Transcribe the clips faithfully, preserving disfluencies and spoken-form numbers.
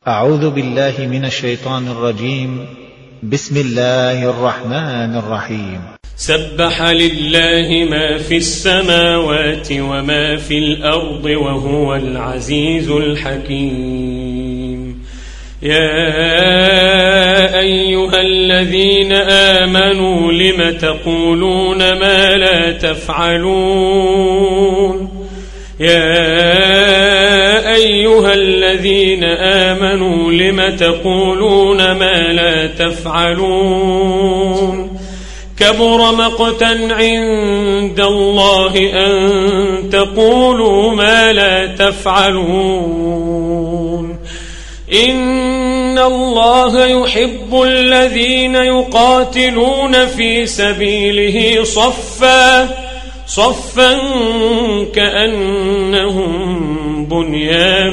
أعوذ بالله من الشيطان الرجيم. بسم الله الرحمن الرحيم. سبح لله ما في السماوات وما في الأرض وهو العزيز الحكيم. يا أيها الذين آمنوا لم تقولون ما لا تفعلون. يا أيها الذين آمنوا لم تقولون ما لا تفعلون. كبر مقتا عند الله أن تقولوا ما لا تفعلون. إن الله يحب الذين يقاتلون في سبيله صفا صفا كأنهم بنيان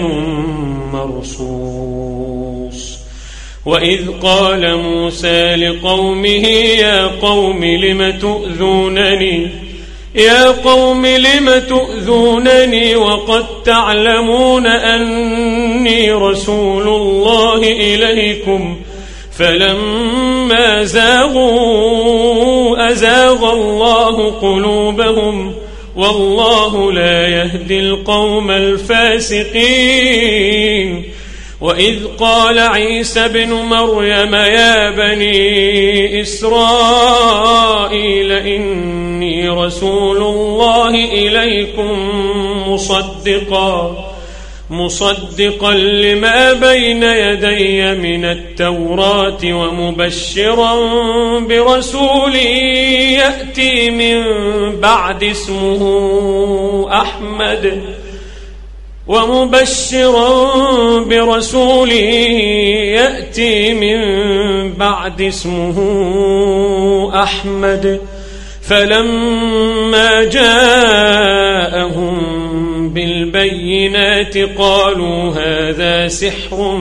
مرصوص. وإذ قال موسى لقومه يا قوم لم تؤذونني يا قوم لم تؤذونني وقد تعلمون أني رسول الله إليكم فلما زاغوا أزاغ الله قلوبهم والله لا يهدي القوم الفاسقين. وإذ قال عيسى بن مريم يا بني إسرائيل إني رسول الله إليكم مصدقا مصدقا لما بين يدي من التوراة ومبشرا برسول يأتي من بعد اسمه أحمد ومبشرا برسول يأتي من بعد اسمه أحمد. فلما جاءهم بالبينات قالوا هذا سحر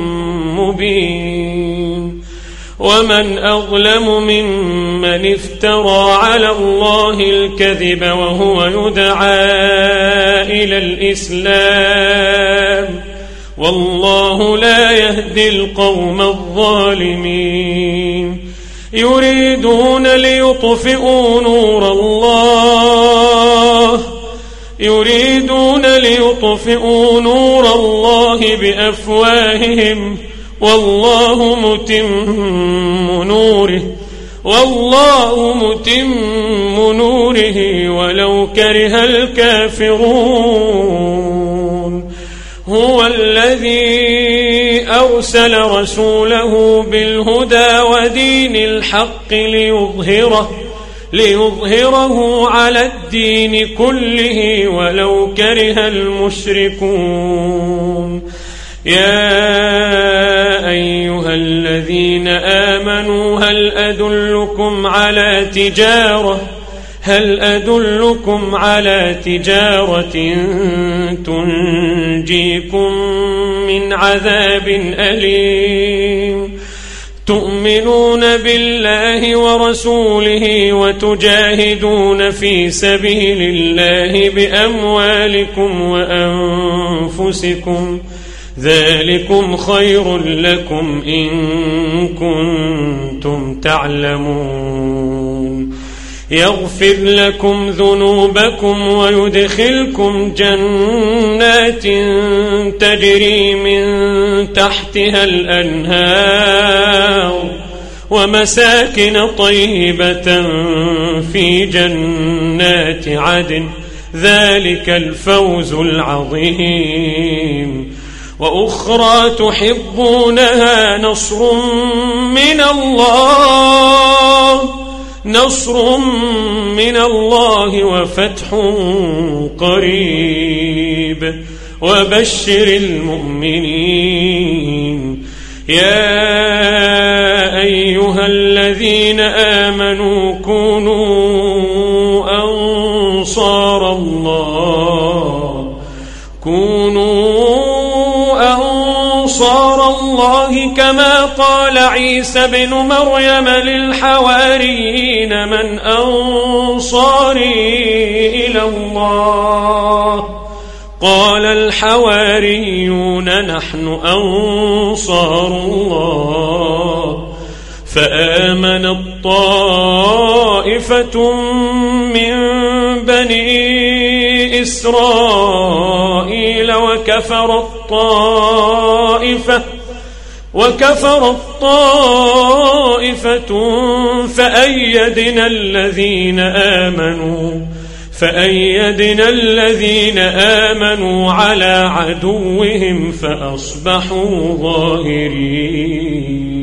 مبين. ومن أظلم ممن افترى على الله الكذب وهو يدعى إلى الإسلام والله لا يهدي القوم الظالمين. يريدون ليطفئوا نور الله يريدون ليطفئوا نور الله بأفواههم والله متم نوره والله متم نوره ولو كره الكافرون. هو الذي أرسل رسوله بالهدى ودين الحق ليظهره ليظهره على الدين كله ولو كره المشركون. يا أيها الذين آمنوا هل أدلكم على تجارة هل أدلكم على تجارة تنجيكم من عذاب أليم. تؤمنون بالله ورسوله وتجاهدون في سبيل الله بأموالكم وأنفسكم ذلكم خير لكم إن كنتم تعلمون. يغفر لكم ذنوبكم ويدخلكم جنات تجري من تحتها الأنهار ومساكن طيبة في جنات عدن ذلك الفوز العظيم. وأخرى تحبونها نصر من الله نصر من الله وفتح قريب وبشر المؤمنين. يا أيها الذين آمنوا كونوا أنصار الله كونوا أنصار الله كما قال عيسى بن مريم للحواريين من أنصاري إلى الله قال الحواريون نحن أنصار الله فآمنت طائفة من بني إسرائيل وكفرت طائفة وكفرت طائفة فأيدنا الذين آمنوا فأيدنا الذين آمنوا على عدوهم فأصبحوا ظاهرين.